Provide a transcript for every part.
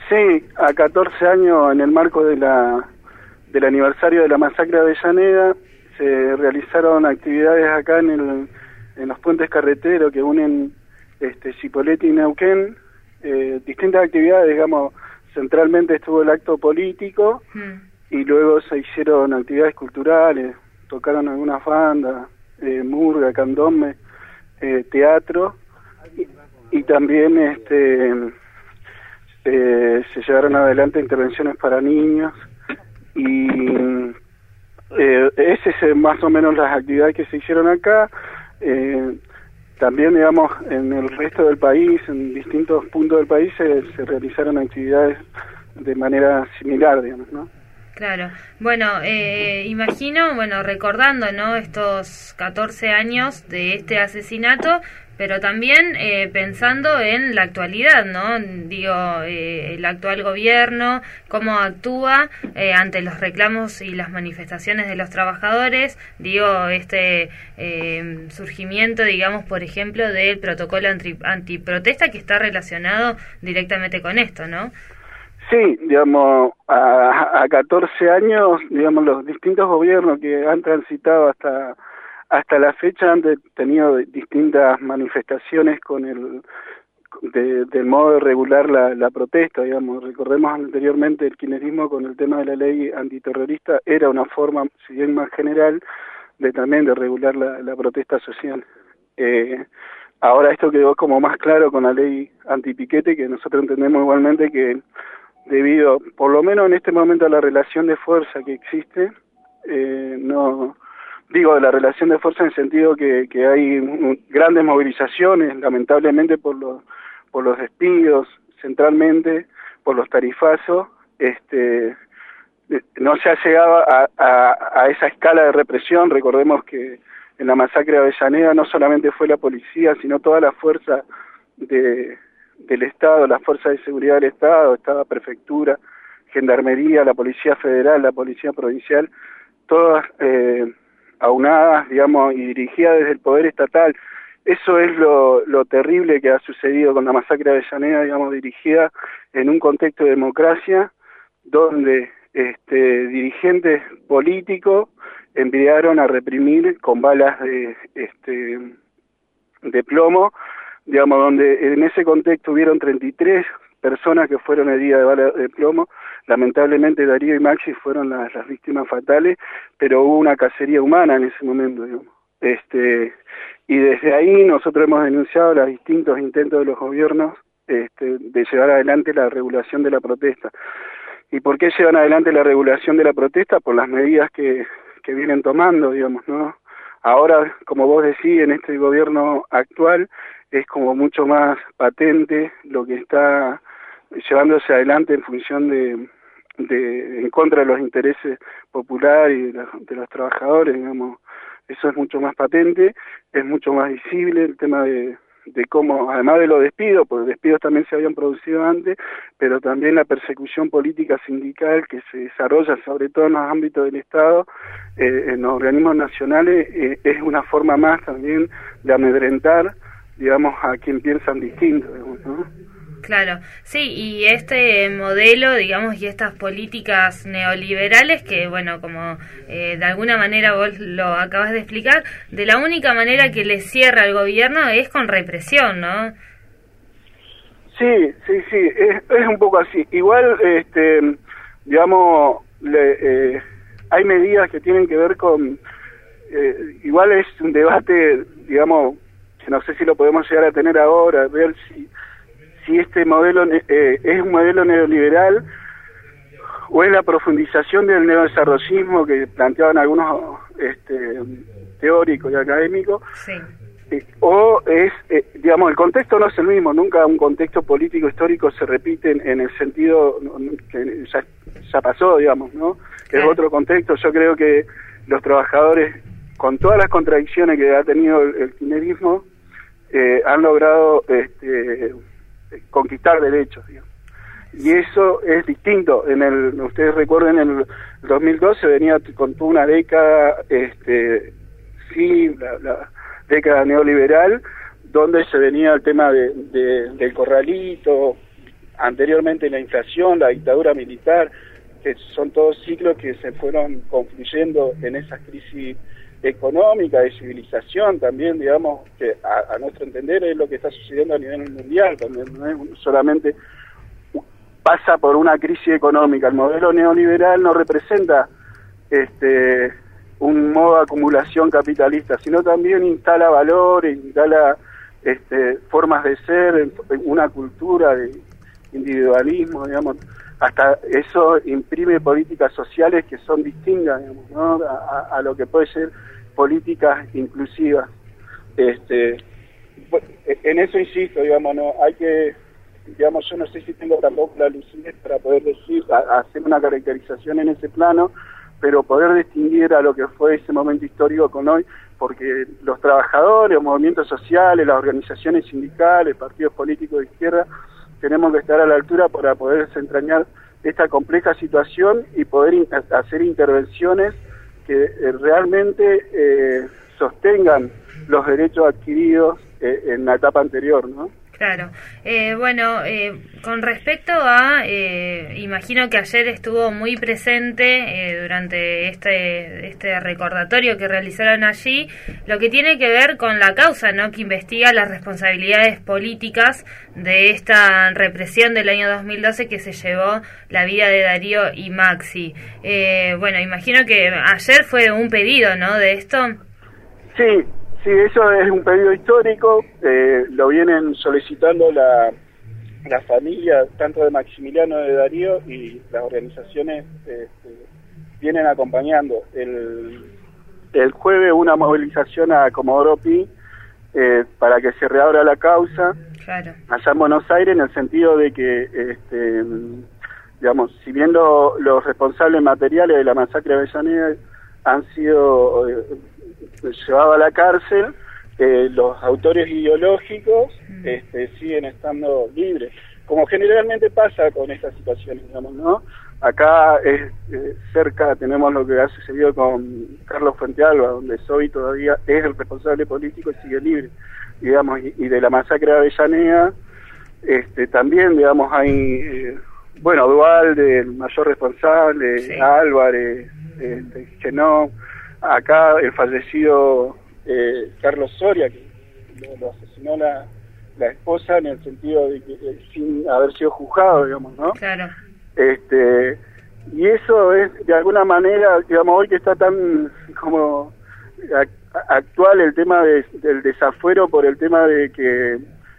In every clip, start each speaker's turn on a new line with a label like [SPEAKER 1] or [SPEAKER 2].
[SPEAKER 1] Sí, a 14 años, en el marco del aniversario de la masacre de Avellaneda, se realizaron actividades acá en los puentes carreteros que unen Cipolletti y Neuquén, distintas actividades, digamos, centralmente estuvo el acto político y luego se hicieron actividades culturales, tocaron algunas bandas, murga, candombe, teatro y también se llevaron adelante intervenciones para niños y ese es más o menos las actividades que se hicieron acá. También, digamos, en el resto del país, en distintos puntos del país se realizaron actividades de manera similar, digamos, ¿no?
[SPEAKER 2] Claro. Bueno, imagino, recordando, ¿no?, estos 14 años de este asesinato, pero también pensando en la actualidad, ¿no? Digo, el actual gobierno, cómo actúa ante los reclamos y las manifestaciones de los trabajadores, digo, surgimiento, digamos, por ejemplo, del protocolo antiprotesta que está relacionado directamente con esto, ¿no?
[SPEAKER 1] Sí, digamos, a 14 años, digamos, los distintos gobiernos que han transitado hasta la fecha han tenido distintas manifestaciones con del modo de regular la protesta, digamos. Recordemos anteriormente el kirchnerismo con el tema de la ley antiterrorista era una forma, si bien más general, también de regular la protesta social. Ahora esto quedó como más claro con la ley antipiquete, que nosotros entendemos igualmente que debido, por lo menos en este momento, a la relación de fuerza que existe, no digo de la relación de fuerza en el sentido que hay grandes movilizaciones, lamentablemente por los despidos, centralmente por los tarifazos, no se ha llegado a esa escala de represión. Recordemos que en la masacre de Avellaneda no solamente fue la policía, sino toda la fuerza del Estado, las fuerzas de seguridad del Estado, estaba prefectura, gendarmería, la policía federal, la policía provincial, todas aunadas, digamos, y dirigidas desde el poder estatal. Eso es lo terrible que ha sucedido con la masacre de Avellaneda, digamos, dirigida en un contexto de democracia, donde dirigentes políticos enviaron a reprimir con balas de plomo, digamos, donde en ese contexto hubieron 33 personas que fueron heridas de bala de plomo. Lamentablemente Darío y Maxi fueron las víctimas fatales, pero hubo una cacería humana en ese momento, digamos. Y desde ahí nosotros hemos denunciado los distintos intentos de los gobiernos de llevar adelante la regulación de la protesta. ¿Y por qué llevan adelante la regulación de la protesta? Por las medidas que vienen tomando, digamos, ¿no? Ahora, como vos decís, en este gobierno actual es como mucho más patente lo que está llevándose adelante en función en contra de los intereses populares y de los trabajadores, digamos. Eso es mucho más patente, es mucho más visible el tema de cómo, además de los despidos, porque despidos también se habían producido antes, pero también la persecución política sindical que se desarrolla sobre todo en los ámbitos del Estado, en los organismos nacionales, es una forma más también de amedrentar, digamos, a quien piensan distinto, digamos, ¿no?
[SPEAKER 2] Claro, sí, y este modelo, digamos, y estas políticas neoliberales que, bueno, como de alguna manera vos lo acabas de explicar, de la única manera que le cierra al gobierno es con represión, ¿no?
[SPEAKER 1] Sí, es un poco así. Igual, digamos, hay medidas que tienen que ver con, igual es un debate, digamos, que no sé si lo podemos llegar a tener ahora, ver si este modelo es un modelo neoliberal o es la profundización del neodesarrollismo que planteaban algunos teóricos y académicos, sí. O es, digamos, el contexto no es el mismo, nunca un contexto político histórico se repite en el sentido que ya pasó, digamos, ¿no? Es otro contexto. Yo creo que los trabajadores, con todas las contradicciones que ha tenido el kirchnerismo, han logrado conquistar derechos, digamos. Y eso es distinto. Ustedes recuerden, en el 2012 venía con toda una década, la década neoliberal, donde se venía el tema del corralito, anteriormente la inflación, la dictadura militar, que son todos ciclos que se fueron confluyendo en esas crisis económicas, de civilización también, digamos, que a nuestro entender es lo que está sucediendo a nivel mundial también, no es solamente pasa por una crisis económica. El modelo neoliberal no representa un modo de acumulación capitalista, sino también instala valores, instala formas de ser, una cultura de individualismo, digamos, hasta eso imprime políticas sociales que son distintas, digamos, ¿no? a lo que puede ser políticas inclusivas. En eso insisto, digamos, no hay que, digamos, yo no sé si tengo tampoco la lucidez para poder decir, hacer una caracterización en ese plano, pero poder distinguir a lo que fue ese momento histórico con hoy, porque los trabajadores, los movimientos sociales, las organizaciones sindicales, partidos políticos de izquierda, tenemos que estar a la altura para poder desentrañar esta compleja situación y poder hacer intervenciones que realmente sostengan los derechos adquiridos en la etapa anterior, ¿no?
[SPEAKER 2] Claro. Con respecto a, imagino que ayer estuvo muy presente durante este recordatorio que realizaron allí, lo que tiene que ver con la causa, ¿no?, que investiga las responsabilidades políticas de esta represión del año 2012 que se llevó la vida de Darío y Maxi. Imagino que ayer fue un pedido, ¿no?, de esto.
[SPEAKER 1] Sí. Sí, eso es un pedido histórico, lo vienen solicitando la familia, tanto de Maximiliano de Darío, y las organizaciones vienen acompañando. El jueves una movilización a Comodoro Pi para que se reabra la causa,
[SPEAKER 2] claro,
[SPEAKER 1] allá en Buenos Aires, en el sentido de que, digamos, si bien los responsables materiales de la masacre de Avellaneda han sido llevado a la cárcel, los autores ideológicos siguen estando libres, como generalmente pasa con estas situaciones, digamos, ¿no? Acá cerca tenemos lo que ha sucedido con Carlos Fuentealba, donde Soy todavía es el responsable político y sigue libre, digamos, y de la masacre de Avellaneda también, digamos, hay Dualde, el mayor responsable, sí, Álvarez, Genón, acá el fallecido Carlos Soria, que lo asesinó la esposa, en el sentido de que sin haber sido juzgado, digamos, ¿no?
[SPEAKER 2] Claro.
[SPEAKER 1] Y eso es, de alguna manera, digamos, hoy que está tan como actual el tema del desafuero por el tema de que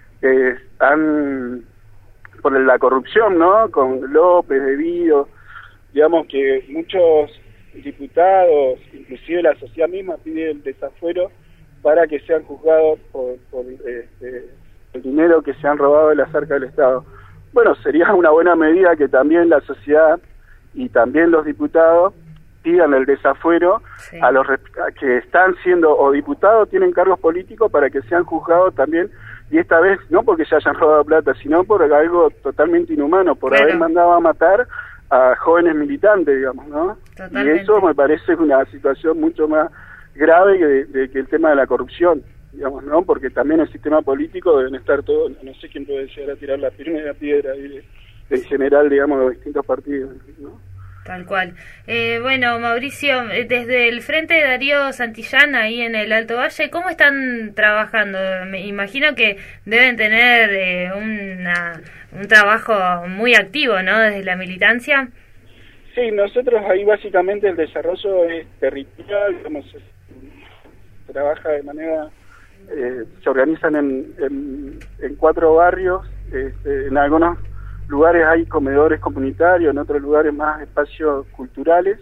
[SPEAKER 1] por la corrupción, ¿no?, con López, De Vido, digamos que muchos diputados, inclusive la sociedad misma, pide el desafuero para que sean juzgados por el dinero que se han robado de las arcas del Estado. Bueno, sería una buena medida que también la sociedad y también los diputados pidan el desafuero, sí, a los que están siendo o diputados, tienen cargos políticos, para que sean juzgados también, y esta vez no porque se hayan robado plata, sino por algo totalmente inhumano, por haber mandado a matar a jóvenes militantes, digamos, ¿no? Totalmente. Y eso me parece una situación mucho más grave que el tema de la corrupción, digamos, ¿no? Porque también el sistema político deben estar todos, no sé quién puede llegar a tirar la primera piedra en general, digamos, de los distintos partidos, ¿no?
[SPEAKER 2] Tal cual. Mauricio, desde el Frente de Darío Santillán, ahí en el Alto Valle, ¿cómo están trabajando? Me imagino que deben tener un trabajo muy activo, ¿no?, desde la militancia.
[SPEAKER 1] Sí, nosotros ahí básicamente el desarrollo es territorial, digamos, se trabaja de manera, se organizan en 4 barrios, en algunos lugares hay comedores comunitarios, en otros lugares más espacios culturales,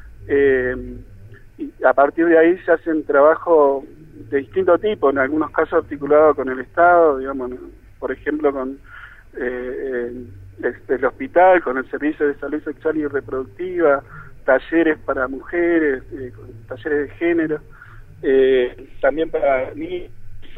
[SPEAKER 1] y a partir de ahí se hacen trabajos de distinto tipo, en algunos casos articulados con el Estado, digamos, por ejemplo con el hospital, con el Servicio de Salud Sexual y Reproductiva, talleres para mujeres, talleres de género, también para niños.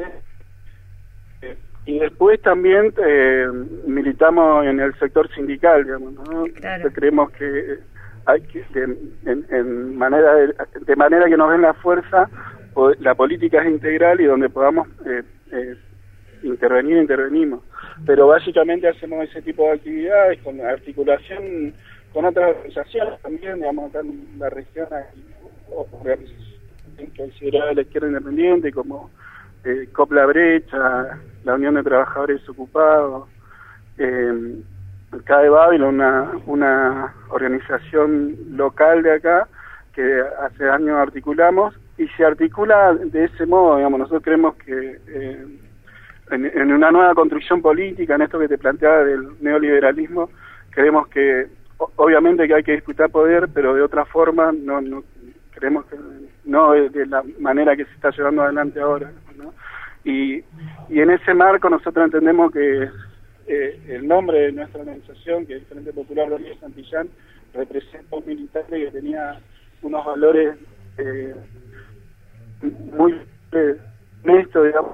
[SPEAKER 1] Y después también militamos en el sector sindical, digamos, ¿no? Claro. Creemos que hay que de manera que nos den la fuerza, la política es integral y donde podamos intervenimos. pero básicamente hacemos ese tipo de actividades con articulación con otras organizaciones también, digamos, acá en la región hay organizaciones consideradas de la izquierda independiente como Copla Brecha, la Unión de Trabajadores Desocupados, CADE Babilón, una organización local de acá que hace años articulamos, y se articula de ese modo, digamos. Nosotros creemos que en una nueva construcción política, en esto que te planteaba del neoliberalismo, creemos que obviamente que hay que disputar poder, pero de otra forma, no creemos que no de la manera que se está llevando adelante ahora, ¿no? Y en ese marco nosotros entendemos que el nombre de nuestra organización, que es el Frente Popular Rodríguez Santillán, representa un militante que tenía unos valores muy honestos, digamos.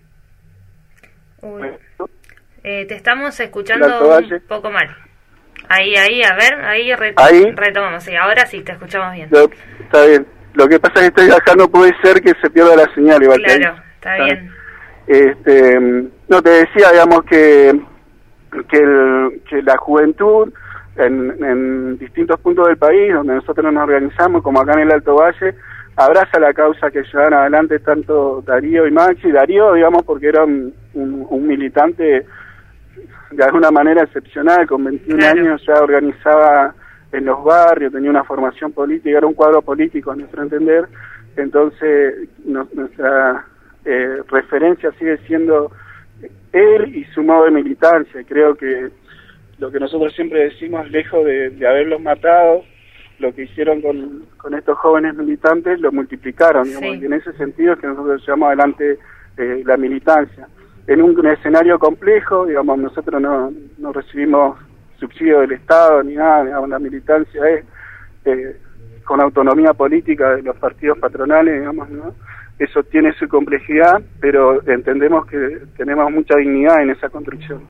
[SPEAKER 2] Te estamos escuchando un poco mal. Ahí, a ver, ahí retomamos. Sí, ahora sí, te escuchamos bien.
[SPEAKER 1] Está bien. Lo que pasa es que acá no puede ser que se pierda la señal, igual.
[SPEAKER 2] Claro, está bien.
[SPEAKER 1] No, te decía, digamos, que la juventud en distintos puntos del país, donde nosotros nos organizamos, como acá en el Alto Valle, abraza la causa que llevan adelante tanto Darío y Maxi. Darío, digamos, porque era un militante de alguna manera excepcional, con 21 años ya organizaba en los barrios, tenía una formación política, era un cuadro político a nuestro entender. Entonces nuestra referencia sigue siendo él y su modo de militancia. Creo que lo que nosotros siempre decimos, lejos de haberlos matado, lo que hicieron con estos jóvenes militantes lo multiplicaron, digamos, y en ese sentido es que nosotros llevamos adelante la militancia. En un escenario complejo, digamos, nosotros no recibimos subsidio del Estado ni nada, digamos, la militancia es con autonomía política de los partidos patronales, digamos, ¿no? Eso tiene su complejidad, pero entendemos que tenemos mucha dignidad en esa construcción.